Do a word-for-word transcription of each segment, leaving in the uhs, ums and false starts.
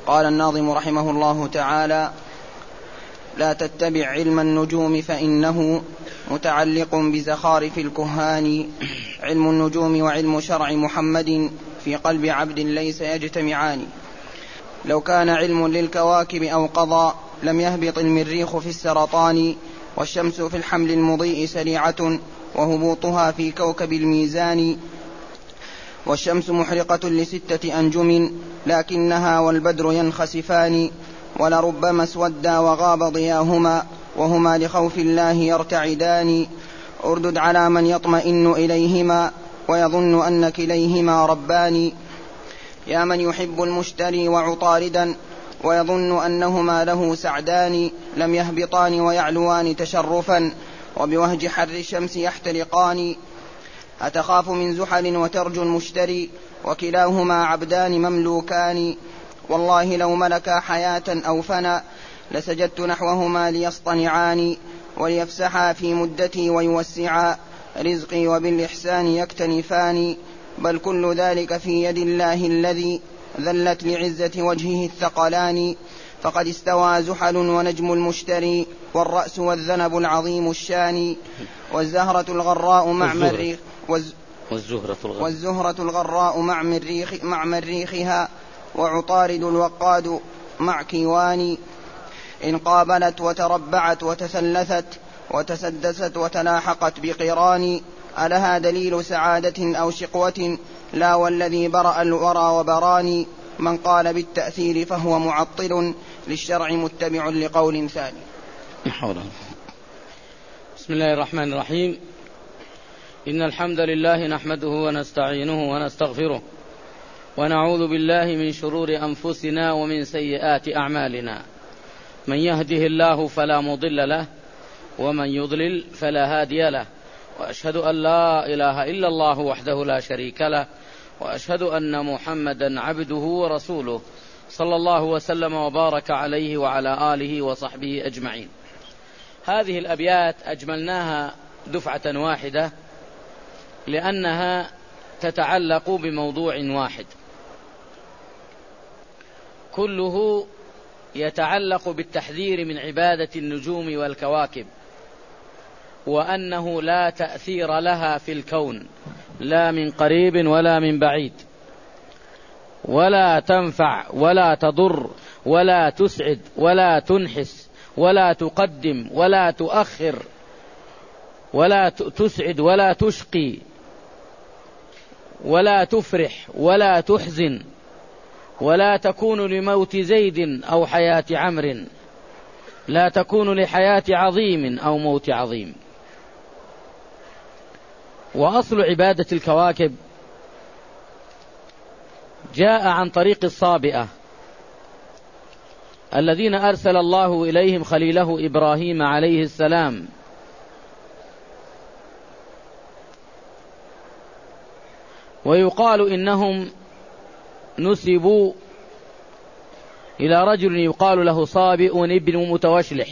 قال الناظم رحمه الله تعالى: لا تتبع علم النجوم فإنه متعلق بزخارف الكهان. علم النجوم وعلم شرع محمد في قلب عبد ليس يجتمعان. لو كان علم للكواكب أو قضى لم يهبط المريخ في السرطان. والشمس في الحمل المضيء سريعة وهبوطها في كوكب الميزان. والشمس محرقة لستة أنجم لكنها والبدر ينخسفان. ولربما اسودا وغاب ضياهما وهما لخوف الله يرتعدان. أردد على من يطمئن إليهما ويظن أن كليهما ربان. يا من يحب المشتري وعطاردا ويظن أنهما له سعدان. لم يهبطان ويعلوان تشرفا وبوهج حر الشمس يحترقان. أتخاف من زحل وترجو المشتري وكلاهما عبدان مملوكان. والله لو ملكا حياة أو فنا لسجدت نحوهما ليصطنعان. وليفسحا في مدتي ويوسعا رزقي وبالإحسان يكتنفان. بل كل ذلك في يد الله الذي ذلت لعزة وجهه الثقلان. فقد استوى زحل ونجم المشتري والرأس والذنب العظيم الشان. والزهرة الغراء مع مريخ والزهرة الغراء, والزهرة الغراء مع, مريخ مع مريخها. وعطارد الوقاد مع كيوان. إن قابلت وتربعت وتثلثت وتسدست وتلاحقت بقران. ألها دليل سعادة أو شقوة؟ لا، والذي برأ الورى وبراني. من قال بالتأثير فهو معطل للشرع متبع لقول ثاني. بسم الله الرحمن الرحيم. إن الحمد لله نحمده ونستعينه ونستغفره ونعوذ بالله من شرور أنفسنا ومن سيئات أعمالنا. من يهده الله فلا مضل له ومن يضلل فلا هادي له. وأشهد أن لا إله إلا الله وحده لا شريك له وأشهد أن محمدا عبده ورسوله صلى الله وسلم وبارك عليه وعلى آله وصحبه أجمعين. هذه الأبيات أجملناها دفعة واحدة لأنها تتعلق بموضوع واحد كله يتعلق بالتحذير من عبادة النجوم والكواكب، وأنه لا تأثير لها في الكون لا من قريب ولا من بعيد، ولا تنفع ولا تضر ولا تسعد ولا تنحس ولا تقدم ولا تؤخر ولا تسعد ولا تشقي ولا تفرح ولا تحزن، ولا تكون لموت زيد أو حياة عمرو، لا تكون لحياة عظيم أو موت عظيم. وأصل عبادة الكواكب جاء عن طريق الصابئة الذين أرسل الله إليهم خليله إبراهيم عليه السلام، ويقال إنهم نسبوا إلى رجل يقال له صابئ ابن متوشلح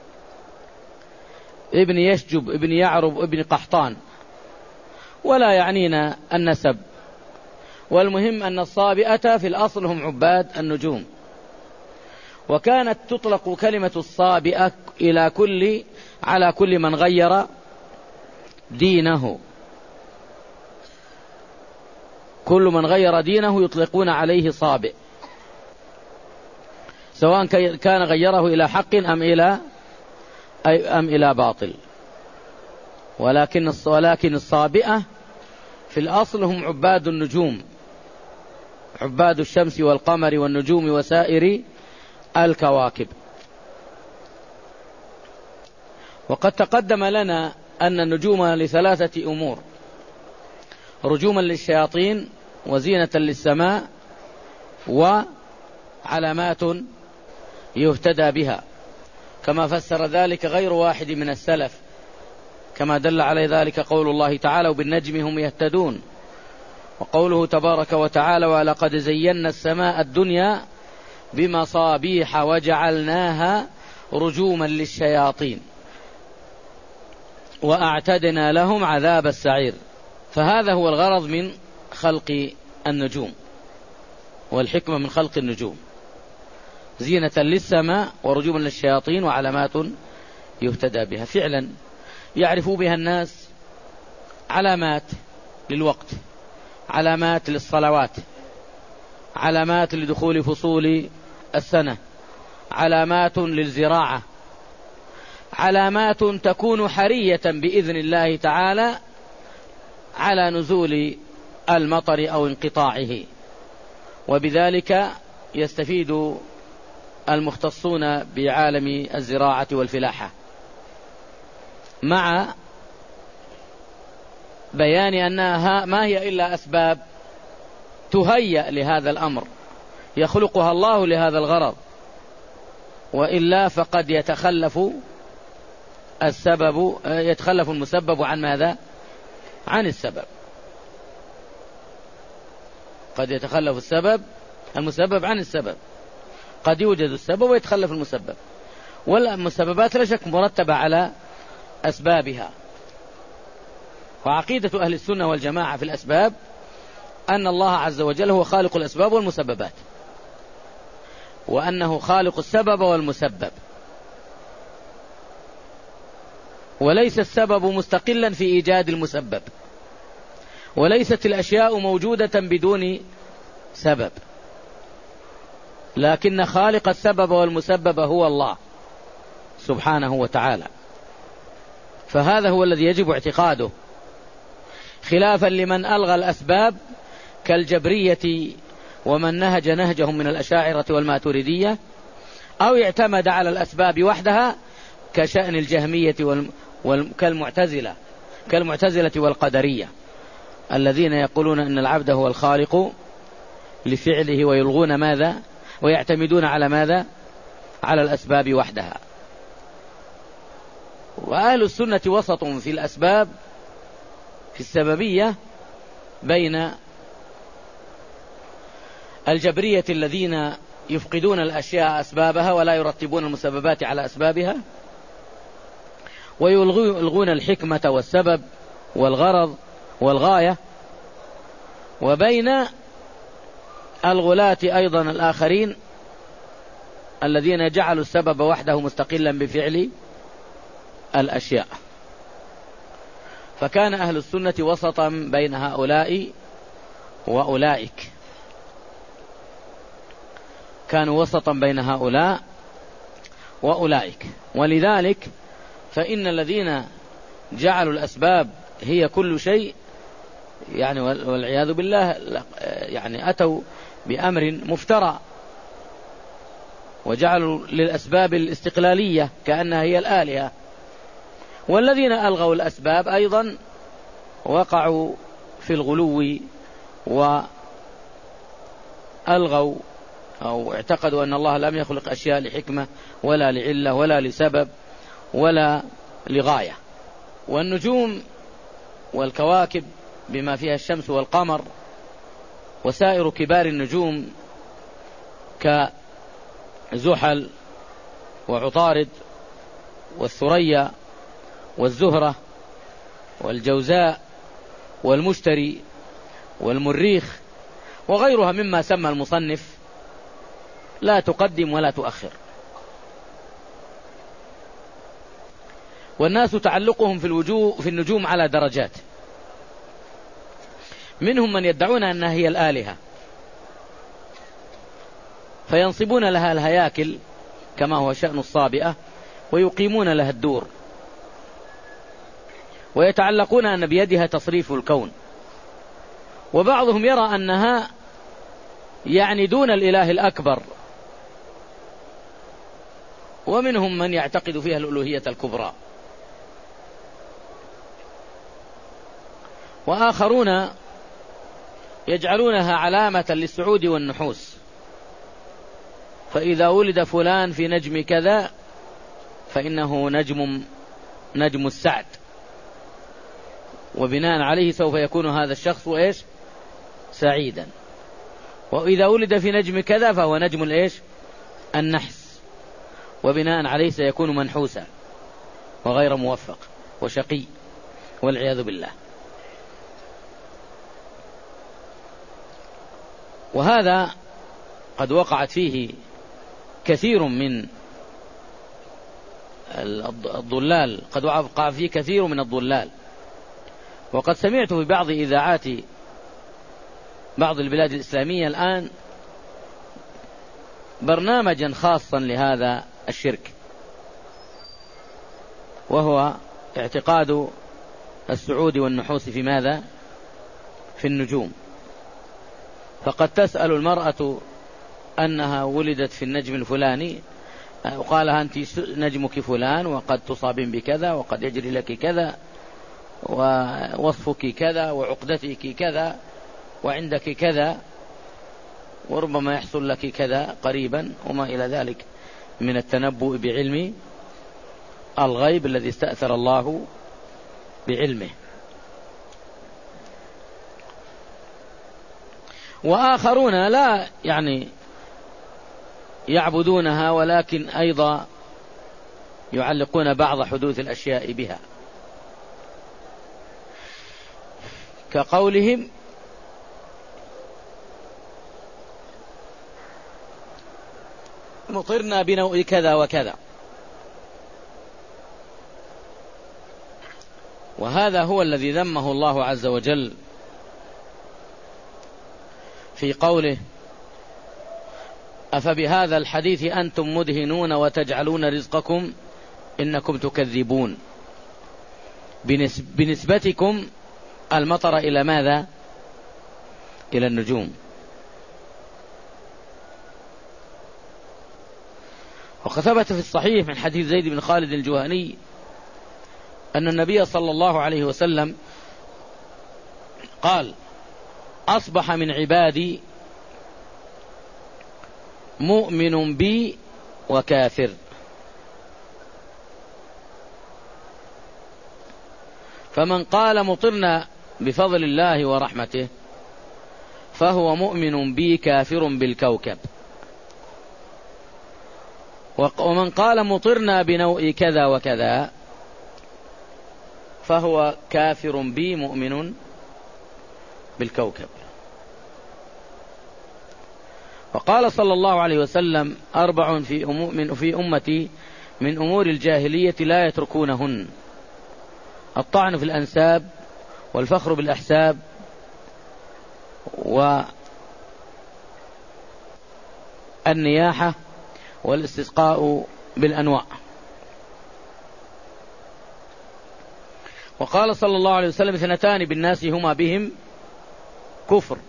ابن يشجب ابن يعرب ابن قحطان، ولا يعنينا النسب. والمهم أن الصابئة في الأصل هم عباد النجوم، وكانت تطلق كلمة الصابئة إلى كل على كل من غير دينه، كل من غير دينه يطلقون عليه صابئ، سواء كان غيره إلى حق أم إلى أم إلى باطل. ولكن ولكن الصابئة في الأصل هم عباد النجوم، عباد الشمس والقمر والنجوم وسائر الكواكب. وقد تقدم لنا أن النجوم لثلاثة أمور: رجوما للشياطين، وزينة للسماء، وعلامات يهتدى بها، كما فسر ذلك غير واحد من السلف، كما دل على ذلك قول الله تعالى: وبالنجم هم يهتدون، وقوله تبارك وتعالى: ولقد زينا السماء الدنيا بمصابيح وجعلناها رجوما للشياطين وأعتدنا لهم عذاب السعير. فهذا هو الغرض من خلق النجوم والحكمة من خلق النجوم. زينة للسماء ورجوما للشياطين وعلامات يهتدى بها. فعلا يعرف بها الناس علامات للوقت، علامات للصلوات، علامات لدخول فصول السنة، علامات للزراعة، علامات تكون حرية بإذن الله تعالى على نزول المطر أو انقطاعه. وبذلك يستفيد المختصون بعالم الزراعة والفلاحة، مع بيان أنها ما هي إلا أسباب تهيأ لهذا الأمر يخلقها الله لهذا الغرض، وإلا فقد يتخلف السبب يتخلف المسبب عن ماذا؟ عن السبب. قد يتخلف السبب المسبب عن السبب، قد يوجد السبب ويتخلف المسبب، والمسببات لا شك مرتبة على أسبابها. وعقيدة أهل السنة والجماعة في الأسباب أن الله عز وجل هو خالق الأسباب والمسببات، وأنه خالق السبب والمسبب، وليس السبب مستقلا في إيجاد المسبب، وليست الأشياء موجودة بدون سبب، لكن خالق السبب والمسبب هو الله سبحانه وتعالى. فهذا هو الذي يجب اعتقاده، خلافا لمن ألغى الأسباب كالجبرية ومن نهج نهجهم من الأشاعرة والماتريدية، أو اعتمد على الأسباب وحدها كشأن الجهمية كالمعتزلة كالمعتزلة والقدرية الذين يقولون أن العبد هو الخالق لفعله، ويلغون ماذا؟ ويعتمدون على ماذا؟ على الأسباب وحدها. وأهل السنة وسط في الأسباب في السببية بين الجبرية الذين يفقدون الأشياء أسبابها ولا يرتبون المسببات على أسبابها، ويلغون الحكمة والسبب والغرض والغاية، وبين الغلاة أيضا الآخرين الذين جعلوا السبب وحده مستقلا بفعل الأشياء. فكان أهل السنة وسطا بين هؤلاء وأولئك، كانوا وسطا بين هؤلاء وأولئك. ولذلك فإن الذين جعلوا الأسباب هي كل شيء يعني والعياذ بالله يعني أتوا بأمر مفترى، وجعلوا للأسباب الاستقلالية كأنها هي الآلهة. والذين ألغوا الأسباب أيضا وقعوا في الغلو، وألغوا أو اعتقدوا أن الله لم يخلق أشياء لحكمة ولا لعلة ولا لسبب ولا لغاية. والنجوم والكواكب بما فيها الشمس والقمر وسائر كبار النجوم كزحل وعطارد والثريا والزهرة والجوزاء والمشتري والمريخ وغيرها مما سمى المصنف لا تقدم ولا تؤخر. والناس تعلقهم في الوجوه في النجوم على درجات، منهم من يدعون أنها هي الآلهة فينصبون لها الهياكل كما هو شأن الصابئة، ويقيمون لها الدور، ويتعلقون أن بيدها تصريف الكون. وبعضهم يرى أنها يعني دون الإله الأكبر، ومنهم من يعتقد فيها الألوهية الكبرى. وآخرون يجعلونها علامة للسعود والنحوس، فإذا ولد فلان في نجم كذا فإنه نجم نجم السعد، وبناء عليه سوف يكون هذا الشخص إيش؟ سعيدا. وإذا ولد في نجم كذا فهو نجم الإيش؟ النحس، وبناء عليه سيكون منحوسا وغير موفق وشقي والعياذ بالله. وهذا قد وقعت فيه كثير من الضلال، قد وقع فيه كثير من الضلال. وقد سمعت في بعض إذاعات بعض البلاد الإسلامية الآن برنامجا خاصا لهذا الشرك، وهو اعتقاد السعود والنحوس في ماذا؟ في النجوم. فقد تسأل المرأة أنها ولدت في النجم الفلاني، وقال أنت نجمك فلان، وقد تصابين بكذا، وقد يجري لك كذا، ووصفك كذا، وعقدتك كذا، وعندك كذا، وربما يحصل لك كذا قريبا، وما إلى ذلك من التنبؤ بعلم الغيب الذي استأثر الله بعلمه. وآخرون لا يعني يعبدونها، ولكن أيضا يعلقون بعض حدوث الأشياء بها، كقولهم مطرنا بنوء كذا وكذا، وهذا هو الذي ذمه الله عز وجل في قوله أفبهذا الحديث أنتم مدهنون وتجعلون رزقكم إنكم تكذبون، بنسبتكم المطر إلى ماذا؟ إلى النجوم. وقد ثبت في الصحيح من حديث زيد بن خالد الجهني أن النبي صلى الله عليه وسلم قال أصبح من عبادي مؤمن بي وكافر، فمن قال مطرنا بفضل الله ورحمته فهو مؤمن بي كافر بالكوكب، ومن قال مطرنا بنوء كذا وكذا فهو كافر بي مؤمن بالكوكب. وقال صلى الله عليه وسلم أربع في, أم في أمتي من أمور الجاهلية لا يتركونهن: الطعن في الأنساب، والفخر بالأحساب، والنياحة، والاستسقاء بالأنواع. وقال صلى الله عليه وسلم اثنتان بالناس هما بهم كفر: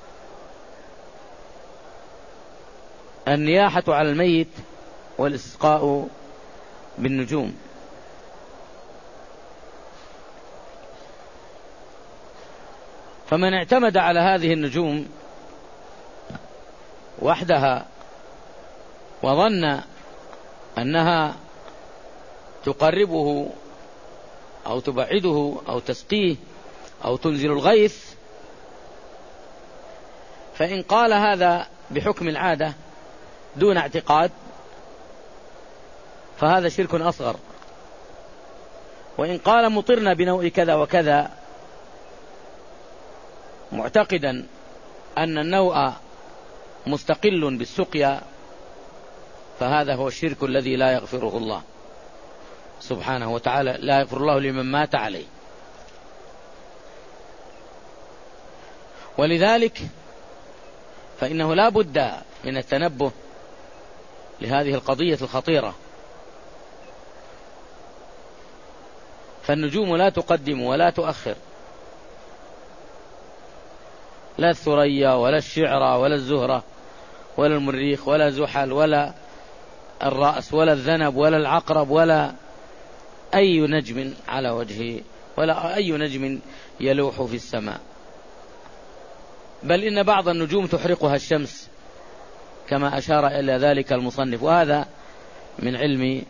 النياحة على الميت، والاستسقاء بالنجوم. فمن اعتمد على هذه النجوم وحدها وظن أنها تقربه أو تبعده أو تسقيه أو تنزل الغيث، فإن قال هذا بحكم العادة دون اعتقاد فهذا شرك أصغر. وإن قال مطرنا بنوء كذا وكذا معتقدا أن النوء مستقل بالسقيا فهذا هو الشرك الذي لا يغفره الله سبحانه وتعالى، لا يغفر الله لمن مات عليه. ولذلك فإنه لا بد من التنبه لهذه القضية الخطيرة، فالنجوم لا تقدم ولا تؤخر، لا الثريا ولا الشعرى ولا الزهرة ولا المريخ ولا زحل ولا الرأس ولا الذنب ولا العقرب ولا أي نجم على وجهه ولا أي نجم يلوح في السماء، بل إن بعض النجوم تحرقها الشمس كما أشار إلى ذلك المصنف، وهذا من علم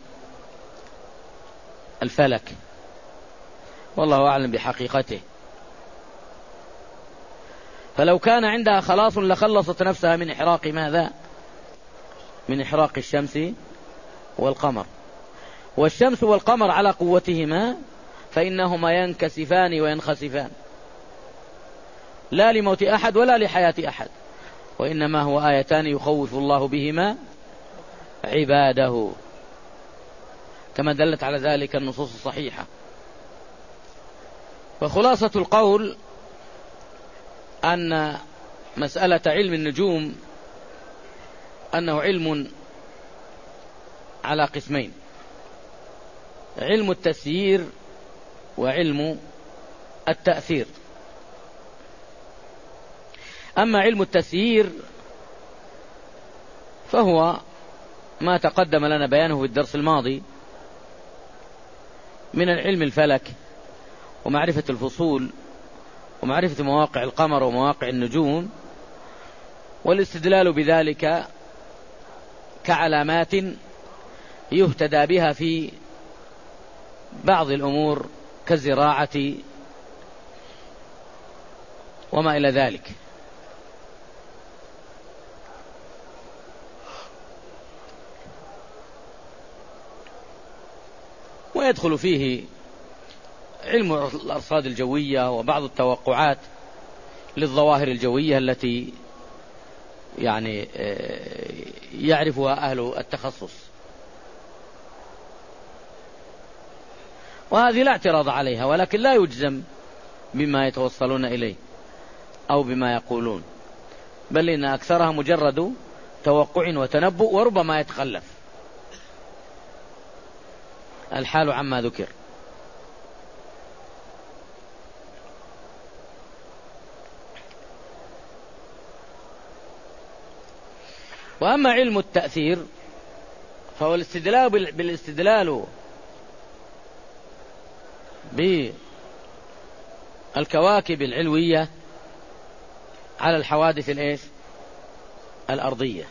الفلك والله أعلم بحقيقته. فلو كان عندها خلاص لخلصت نفسها من إحراق ماذا؟ من إحراق الشمس والقمر. والشمس والقمر على قوتهما فإنهما ينكسفان وينخسفان، لا لموت أحد ولا لحياة أحد، وإنما هو آيتان يخوف الله بهما عباده، كما دلت على ذلك النصوص الصحيحة. وخلاصة القول أن مسألة علم النجوم أنه علم على قسمين: علم التسيير وعلم التأثير. أما علم التسيير فهو ما تقدم لنا بيانه في الدرس الماضي من العلم الفلك ومعرفة الفصول ومعرفة مواقع القمر ومواقع النجوم، والاستدلال بذلك كعلامات يهتدى بها في بعض الأمور كالزراعة وما إلى ذلك. ويدخل فيه علم الأرصاد الجوية وبعض التوقعات للظواهر الجوية التي يعني يعرفها أهل التخصص، وهذه لا اعتراض عليها، ولكن لا يجزم بما يتوصلون إليه أو بما يقولون، بل إن أكثرها مجرد توقع وتنبؤ وربما يتخلف الحال عما ذكر. وأما علم التأثير فهو الاستدلال بالاستدلال بالكواكب العلوية على الحوادث الإيش الأرضية،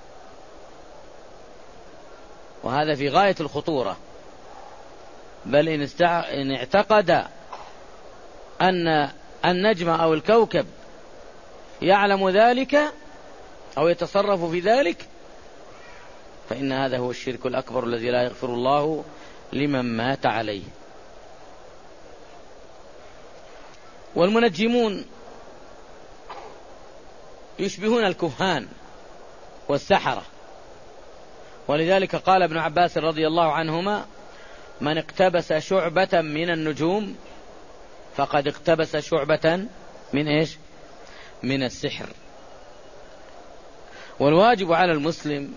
وهذا في غاية الخطورة. بل إن, استع... إن اعتقد أن النجم أو الكوكب يعلم ذلك أو يتصرف في ذلك فإن هذا هو الشرك الأكبر الذي لا يغفر الله لمن مات عليه. والمنجمون يشبهون الكهان والسحرة، ولذلك قال ابن عباس رضي الله عنهما: من اقتبس شعبة من النجوم فقد اقتبس شعبة من إيش؟ من السحر. والواجب على المسلم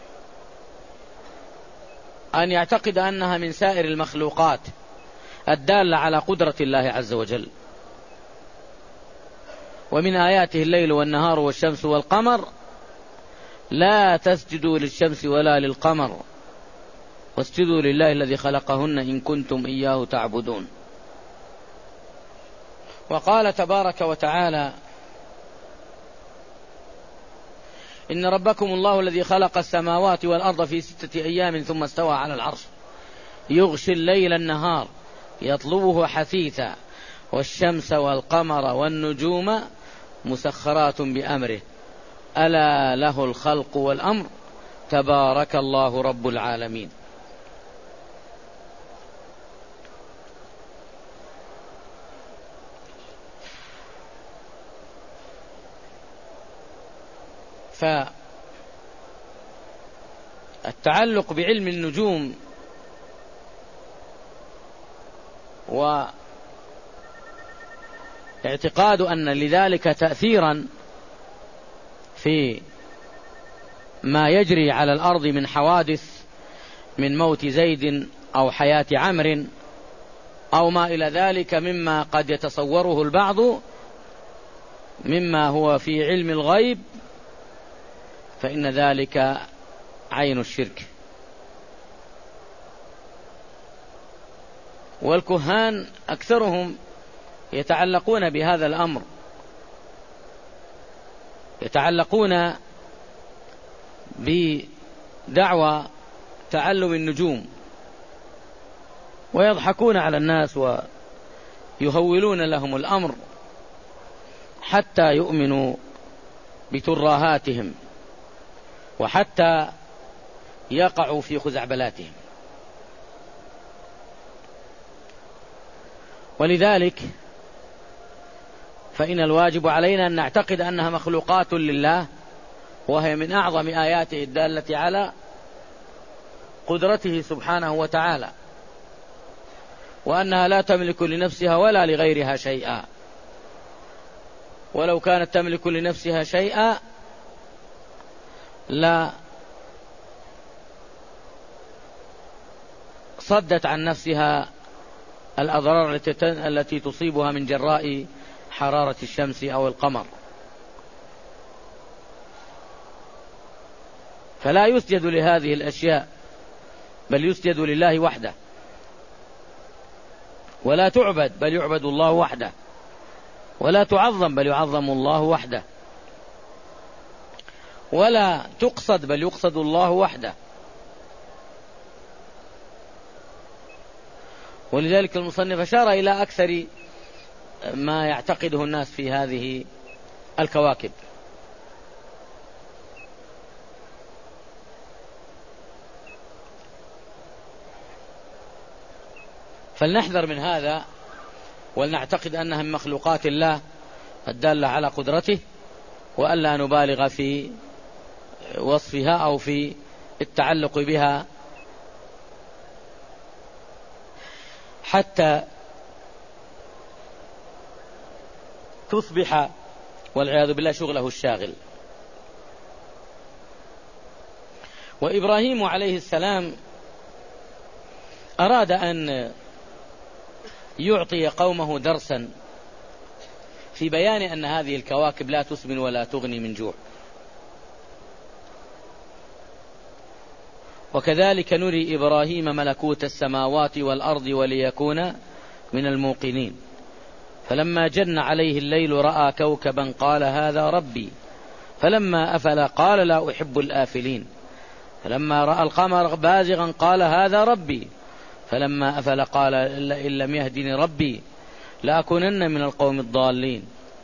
أن يعتقد أنها من سائر المخلوقات الدالة على قدرة الله عز وجل. ومن آياته الليل والنهار والشمس والقمر لا تسجدوا للشمس ولا للقمر واسجدوا لله الذي خلقهن إن كنتم إياه تعبدون. وقال تبارك وتعالى: إن ربكم الله الذي خلق السماوات والأرض في ستة أيام ثم استوى على العرش يغشي الليل النهار يطلبه حثيثا والشمس والقمر والنجوم مسخرات بأمره ألا له الخلق والأمر تبارك الله رب العالمين. فالتعلق بعلم النجوم واعتقاد أن لذلك تأثيرا في ما يجري على الأرض من حوادث من موت زيد أو حياة عمرو أو ما إلى ذلك مما قد يتصوره البعض مما هو في علم الغيب، فإن ذلك عين الشرك. والكهان أكثرهم يتعلقون بهذا الأمر، يتعلقون بدعوى تعلم النجوم ويضحكون على الناس ويهولون لهم الأمر حتى يؤمنوا بترهاتهم وحتى يقعوا في خزعبلاتهم. ولذلك فإن الواجب علينا أن نعتقد أنها مخلوقات لله، وهي من أعظم آياته الدالة على قدرته سبحانه وتعالى، وأنها لا تملك لنفسها ولا لغيرها شيئا، ولو كانت تملك لنفسها شيئا لا صدت عن نفسها الأضرار التي تصيبها من جراء حرارة الشمس أو القمر. فلا يسجد لهذه الأشياء، بل يسجد لله وحده، ولا تعبد بل يعبد الله وحده، ولا تعظم بل يعظم الله وحده، ولا تقصد بل يقصد الله وحده. ولذلك المصنف أشار إلى أكثر ما يعتقده الناس في هذه الكواكب. فلنحذر من هذا، ولنعتقد أنها من مخلوقات الله الدالة على قدرته، وألا نبالغ في وصفها أو في التعلق بها حتى تصبح والعياذ بالله شغله الشاغل. وإبراهيم عليه السلام أراد أن يعطي قومه درسا في بيان أن هذه الكواكب لا تسمن ولا تغني من جوع. وكذلك نري إبراهيم ملكوت السماوات والأرض وليكون من الموقنين. فلما جن عليه الليل رأى كوكبا قال هذا ربي، فلما أفل قال لا أحب الآفلين، فلما رأى القمر بازغا قال هذا ربي، فلما أفل قال إن لم يهدني ربي لأكونن من القوم الضالين،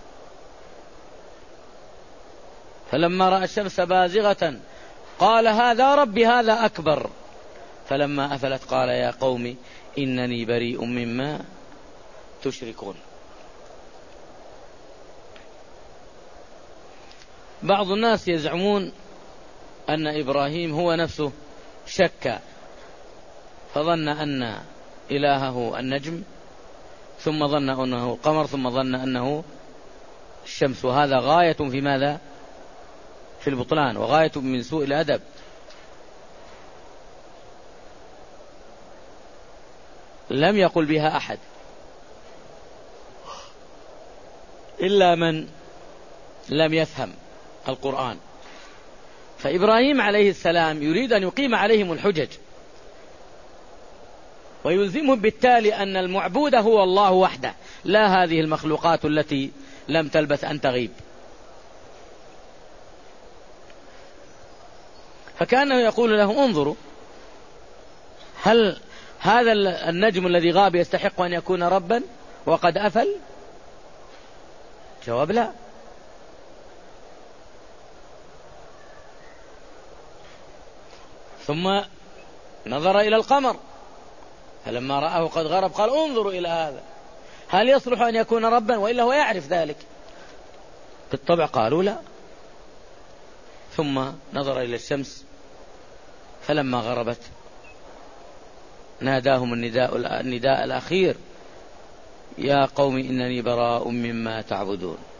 فلما رأى الشمس بازغة قال هذا ربي هذا أكبر، فلما أفلت قال يا قوم إنني بريء مما تشركون. بعض الناس يزعمون أن إبراهيم هو نفسه شك فظن أن إلهه النجم، ثم ظن أنه القمر، ثم ظن أنه الشمس، وهذا غاية في ماذا؟ في البطلان، وغاية من سوء الأدب. لم يقل بها أحد إلا من لم يفهم القرآن. فإبراهيم عليه السلام يريد أن يقيم عليهم الحجج، ويلزمهم بالتالي أن المعبود هو الله وحده، لا هذه المخلوقات التي لم تلبث أن تغيب. فكأنه يقول لهم انظروا، هل هذا النجم الذي غاب يستحق أن يكون ربا وقد أفل؟ جواب لا. ثم نظر إلى القمر فلما رآه قد غرب قال انظروا إلى هذا، هل يصلح أن يكون ربا؟ وإلا هو يعرف ذلك. بالطبع قالوا لا. ثم نظر إلى الشمس فلما غربت ناداهم النداء, النداء الأخير يا قوم إنني براء مما تعبدون.